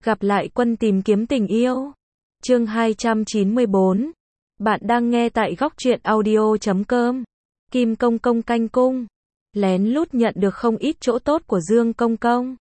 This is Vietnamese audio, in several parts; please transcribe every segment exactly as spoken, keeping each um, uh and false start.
Gặp lại quân tìm kiếm tình yêu. Chương hai trăm chín mươi bốn. Bạn đang nghe tại góc truyện audio chấm com. Kim Công Công canh cung. Lén lút nhận được không ít chỗ tốt của Dương Công Công.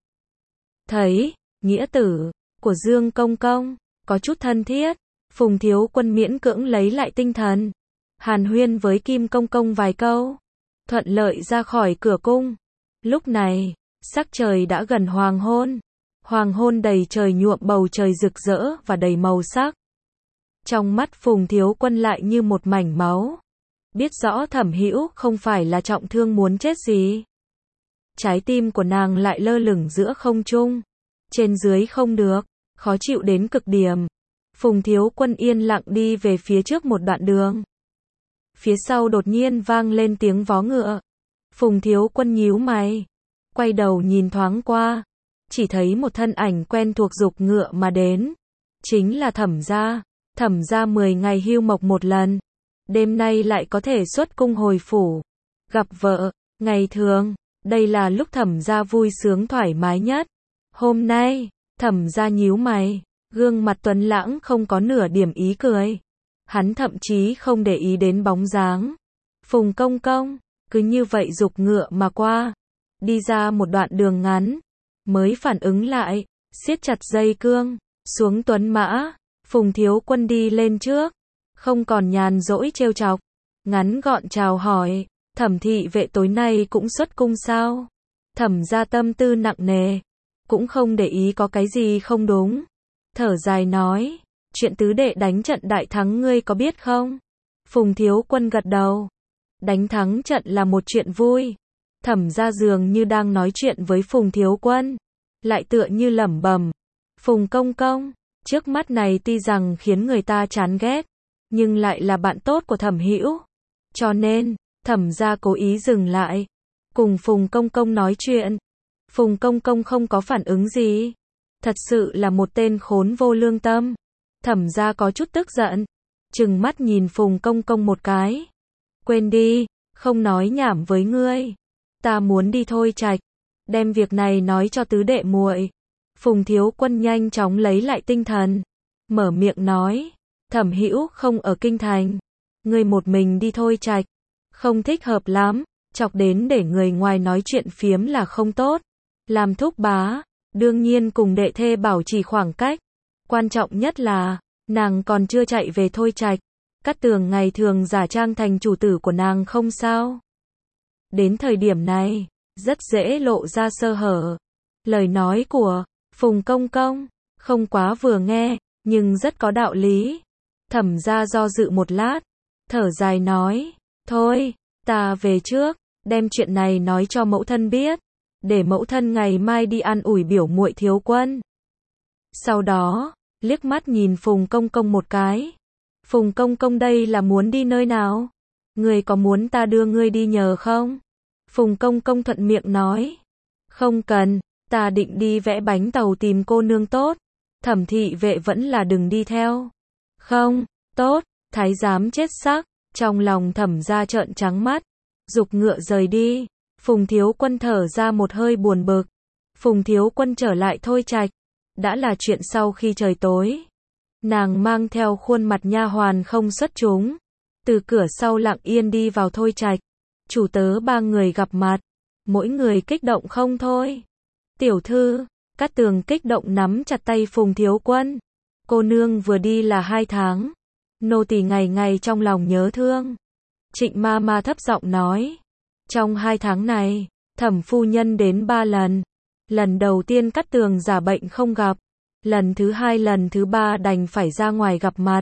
Thấy, nghĩa tử của Dương Công Công có chút thân thiết, Phùng Thiếu Quân miễn cưỡng lấy lại tinh thần. Hàn huyên với Kim Công Công vài câu. Thuận lợi ra khỏi cửa cung. Lúc này, sắc trời đã gần hoàng hôn. Hoàng hôn đầy trời nhuộm bầu trời rực rỡ và đầy màu sắc. Trong mắt Phùng Thiếu Quân lại như một mảnh máu. Biết rõ Thẩm Hữu không phải là trọng thương muốn chết gì. Trái tim của nàng lại lơ lửng giữa không trung. Trên dưới không được, khó chịu đến cực điểm. Phùng Thiếu Quân yên lặng đi về phía trước một đoạn đường. Phía sau đột nhiên vang lên tiếng vó ngựa. Phùng Thiếu Quân nhíu mày, quay đầu nhìn thoáng qua, chỉ thấy một thân ảnh quen thuộc giục ngựa mà đến. Chính là Thẩm gia. Thẩm gia mười ngày hưu mộc một lần, đêm nay lại có thể xuất cung hồi phủ, gặp vợ. Ngày thường, đây là lúc Thẩm gia vui sướng thoải mái nhất. Hôm nay, Thẩm gia nhíu mày, gương mặt tuấn lãng không có nửa điểm ý cười. Hắn thậm chí không để ý đến bóng dáng Phùng Công Công, cứ như vậy giục ngựa mà qua. Đi ra một đoạn đường ngắn, mới phản ứng lại, siết chặt dây cương, xuống tuấn mã. Phùng Thiếu Quân đi lên trước, không còn nhàn rỗi trêu chọc, ngắn gọn chào hỏi, Thẩm thị vệ tối nay cũng xuất cung sao? Thẩm gia tâm tư nặng nề, cũng không để ý có cái gì không đúng. Thở dài nói, chuyện tứ đệ đánh trận đại thắng ngươi có biết không? Phùng Thiếu Quân gật đầu. Đánh thắng trận là một chuyện vui. Thẩm gia dường như đang nói chuyện với Phùng Thiếu Quân, lại tựa như lẩm bẩm. Phùng Công Công, trước mắt này tuy rằng khiến người ta chán ghét, nhưng lại là bạn tốt của Thẩm Hữu. Cho nên, Thẩm gia cố ý dừng lại, cùng Phùng Công Công nói chuyện. Phùng Công Công không có phản ứng gì. Thật sự là một tên khốn vô lương tâm. Thẩm gia có chút tức giận, trừng mắt nhìn Phùng Công Công một cái. Quên đi, không nói nhảm với ngươi. Ta muốn đi Thôi Trạch, đem việc này nói cho tứ đệ muội. Phùng Thiếu Quân nhanh chóng lấy lại tinh thần, mở miệng nói, Thẩm Hữu không ở kinh thành, ngươi một mình đi Thôi Trạch, không thích hợp lắm, chọc đến để người ngoài nói chuyện phiếm là không tốt. Làm thúc bá, đương nhiên cùng đệ thê bảo trì khoảng cách. Quan trọng nhất là, nàng còn chưa chạy về Thôi Trạch. Cát Tường ngày thường giả trang thành chủ tử của nàng không sao. Đến thời điểm này, rất dễ lộ ra sơ hở. Lời nói của Phùng Công Công không quá vừa nghe, nhưng rất có đạo lý. Thẩm gia do dự một lát, thở dài nói, thôi, ta về trước, đem chuyện này nói cho mẫu thân biết, để mẫu thân ngày mai đi an ủi biểu muội Thiếu Quân. Sau đó, liếc mắt nhìn Phùng Công Công một cái. Phùng Công Công đây là muốn đi nơi nào? Ngươi có muốn ta đưa ngươi đi nhờ không? Phùng Công Công thuận miệng nói. Không cần, ta định đi vẽ bánh tàu tìm cô nương tốt. Thẩm thị vệ vẫn là đừng đi theo. Không, tốt, thái giám chết xác. Trong lòng Thẩm gia trợn trắng mắt, giục ngựa rời đi. Phùng Thiếu Quân thở ra một hơi buồn bực. Phùng Thiếu Quân trở lại Thôi Trạch, đã là chuyện sau khi trời tối. Nàng mang theo khuôn mặt nha hoàn không xuất chúng, từ cửa sau lặng yên đi vào Thôi Trạch. Chủ tớ ba người gặp mặt, mỗi người kích động không thôi. Tiểu thư, Cát Tường kích động nắm chặt tay Phùng Thiếu Quân. Cô nương vừa đi là hai tháng, nô tỳ ngày ngày trong lòng nhớ thương. Trịnh ma ma thấp giọng nói, trong hai tháng này, Thẩm phu nhân đến ba lần. Lần đầu tiên Cát Tường giả bệnh không gặp, lần thứ hai lần thứ ba đành phải ra ngoài gặp mặt.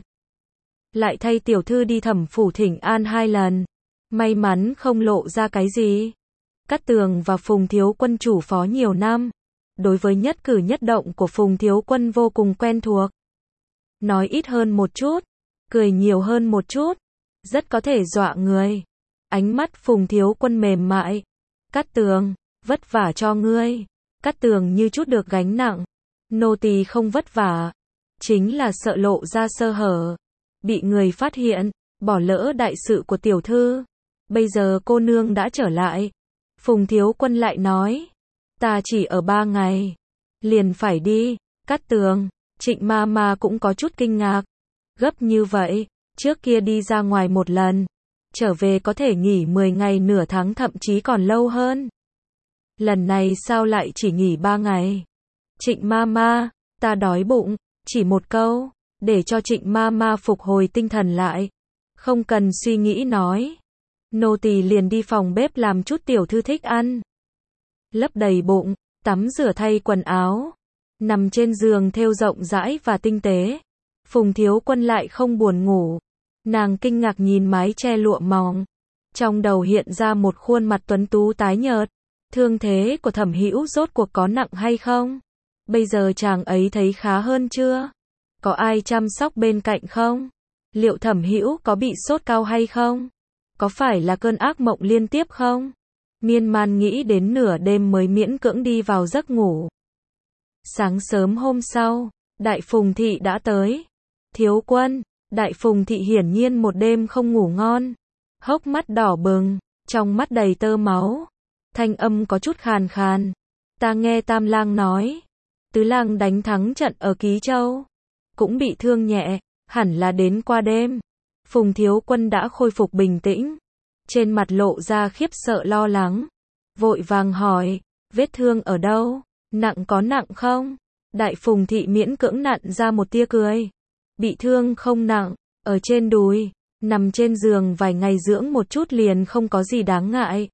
Lại thay tiểu thư đi Thẩm phủ thỉnh an hai lần, may mắn không lộ ra cái gì. Cát Tường và Phùng Thiếu Quân chủ phó nhiều năm, đối với nhất cử nhất động của Phùng Thiếu Quân vô cùng quen thuộc. Nói ít hơn một chút, cười nhiều hơn một chút, rất có thể dọa người. Ánh mắt Phùng Thiếu Quân mềm mại. Cát Tường, vất vả cho ngươi. Cát Tường như chút được gánh nặng. Nô tỳ không vất vả, chính là sợ lộ ra sơ hở, bị người phát hiện, bỏ lỡ đại sự của tiểu thư. Bây giờ cô nương đã trở lại. Phùng Thiếu Quân lại nói, ta chỉ ở ba ngày, liền phải đi. Cát Tường, Trịnh ma ma cũng có chút kinh ngạc. Gấp như vậy, trước kia đi ra ngoài một lần, trở về có thể nghỉ mười ngày nửa tháng thậm chí còn lâu hơn. Lần này sao lại chỉ nghỉ ba ngày? Trịnh ma ma, ta đói bụng, chỉ một câu, để cho Trịnh ma ma phục hồi tinh thần lại. Không cần suy nghĩ nói. Nô tỳ liền đi phòng bếp làm chút tiểu thư thích ăn. Lấp đầy bụng, tắm rửa thay quần áo, nằm trên giường thêu rộng rãi và tinh tế. Phùng Thiếu Quân lại không buồn ngủ. Nàng kinh ngạc nhìn mái che lụa mỏng. Trong đầu hiện ra một khuôn mặt tuấn tú tái nhợt. Thương thế của Thẩm Hữu rốt cuộc có nặng hay không? Bây giờ chàng ấy thấy khá hơn chưa? Có ai chăm sóc bên cạnh không? Liệu Thẩm Hữu có bị sốt cao hay không? Có phải là cơn ác mộng liên tiếp không? Miên man nghĩ đến nửa đêm mới miễn cưỡng đi vào giấc ngủ. Sáng sớm hôm sau, Đại Phùng Thị đã tới. Thiếu Quân, Đại Phùng Thị hiển nhiên một đêm không ngủ ngon. Hốc mắt đỏ bừng, trong mắt đầy tơ máu. Thanh âm có chút khàn khàn. Ta nghe Tam Lang nói, Tứ Lang đánh thắng trận ở Ký Châu, cũng bị thương nhẹ, hẳn là đến qua đêm. Phùng Thiếu Quân đã khôi phục bình tĩnh, trên mặt lộ ra khiếp sợ lo lắng, vội vàng hỏi, vết thương ở đâu, nặng có nặng không? Đại Phùng Thị miễn cưỡng nặn ra một tia cười, bị thương không nặng, ở trên đùi, nằm trên giường vài ngày dưỡng một chút liền không có gì đáng ngại.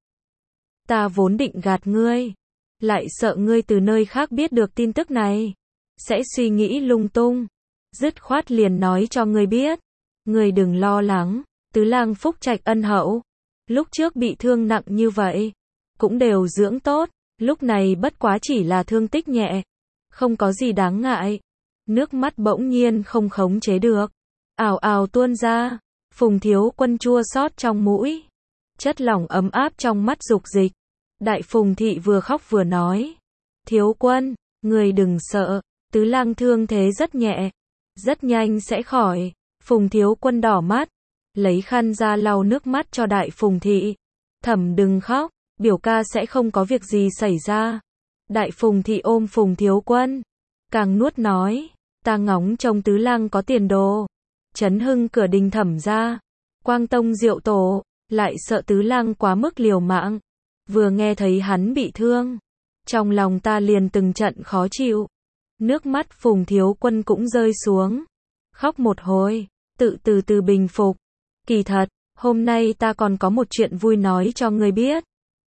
Ta vốn định gạt ngươi, lại sợ ngươi từ nơi khác biết được tin tức này, sẽ suy nghĩ lung tung, dứt khoát liền nói cho ngươi biết. Ngươi đừng lo lắng, Tứ Lang phúc trạch ân hậu, lúc trước bị thương nặng như vậy, cũng đều dưỡng tốt, lúc này bất quá chỉ là thương tích nhẹ, không có gì đáng ngại. Nước mắt bỗng nhiên không khống chế được, ào ào tuôn ra. Phùng Thiếu Quân chua xót trong mũi, chất lỏng ấm áp trong mắt dục dịch. Đại Phùng Thị vừa khóc vừa nói, Thiếu Quân, người đừng sợ, Tứ Lang thương thế rất nhẹ, rất nhanh sẽ khỏi. Phùng Thiếu Quân đỏ mắt, lấy khăn ra lau nước mắt cho Đại Phùng Thị. Thẩm đừng khóc, biểu ca sẽ không có việc gì xảy ra. Đại Phùng Thị ôm Phùng Thiếu Quân, càng nuốt nói, ta ngóng trông Tứ Lang có tiền đồ. Chấn hưng cửa đình Thẩm gia, Quang Tông Diệu Tổ, lại sợ Tứ Lang quá mức liều mạng. Vừa nghe thấy hắn bị thương, trong lòng ta liền từng trận khó chịu. Nước mắt Phùng Thiếu Quân cũng rơi xuống, khóc một hồi, tự từ từ bình phục. Kỳ thật, hôm nay ta còn có một chuyện vui nói cho ngươi biết.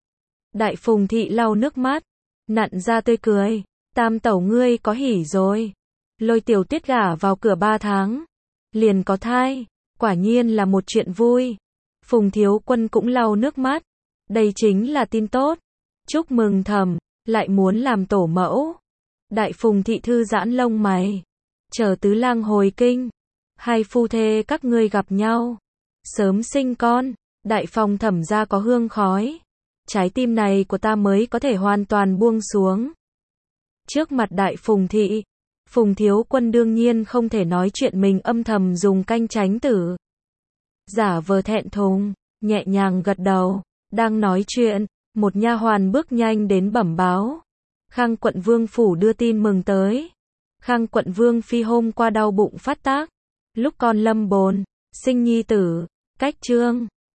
Đại Phùng Thị lau nước mắt, nặn ra tươi cười, Tam tẩu ngươi có hỉ rồi. Lôi Tiểu Tuyết gả vào cửa ba tháng, liền có thai, quả nhiên là một chuyện vui. Phùng Thiếu Quân cũng lau nước mắt, đây chính là tin tốt. Chúc mừng Thẩm, lại muốn làm tổ mẫu. Đại Phùng Thị thư giãn lông mày, chờ Tứ Lang hồi kinh, hai phu thê các ngươi gặp nhau, sớm sinh con. Đại phòng Thẩm gia có hương khói, trái tim này của ta mới có thể hoàn toàn buông xuống. Trước mặt Đại Phùng Thị, Phùng Thiếu Quân đương nhiên không thể nói chuyện mình âm thầm dùng canh tránh tử. Giả vờ thẹn thùng, nhẹ nhàng gật đầu. Đang nói chuyện, một nha hoàn bước nhanh đến bẩm báo, Khang quận vương phủ đưa tin mừng tới. Khang quận vương phi hôm qua đau bụng phát tác, lúc con lâm bồn, sinh nhi tử. Cách chương